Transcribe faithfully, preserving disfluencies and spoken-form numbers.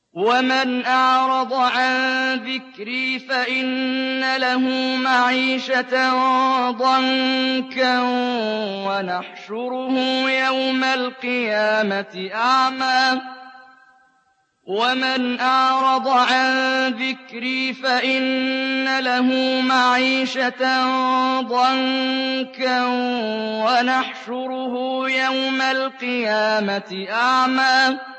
وَمَنْ أَعْرَضَ عَن ذِكْرِي فَإِنَّ لَهُ مَعِيشَةً ضَنكًا وَنَحْشُرُهُ يَوْمَ الْقِيَامَةِ أَعْمَىٰ وَمَنْ أَعْرَضَ عَن ذِكْرِي فَإِنَّ لَهُ مَعِيشَةً ضَنكًا وَنَحْشُرُهُ يَوْمَ الْقِيَامَةِ أَعْمَىٰ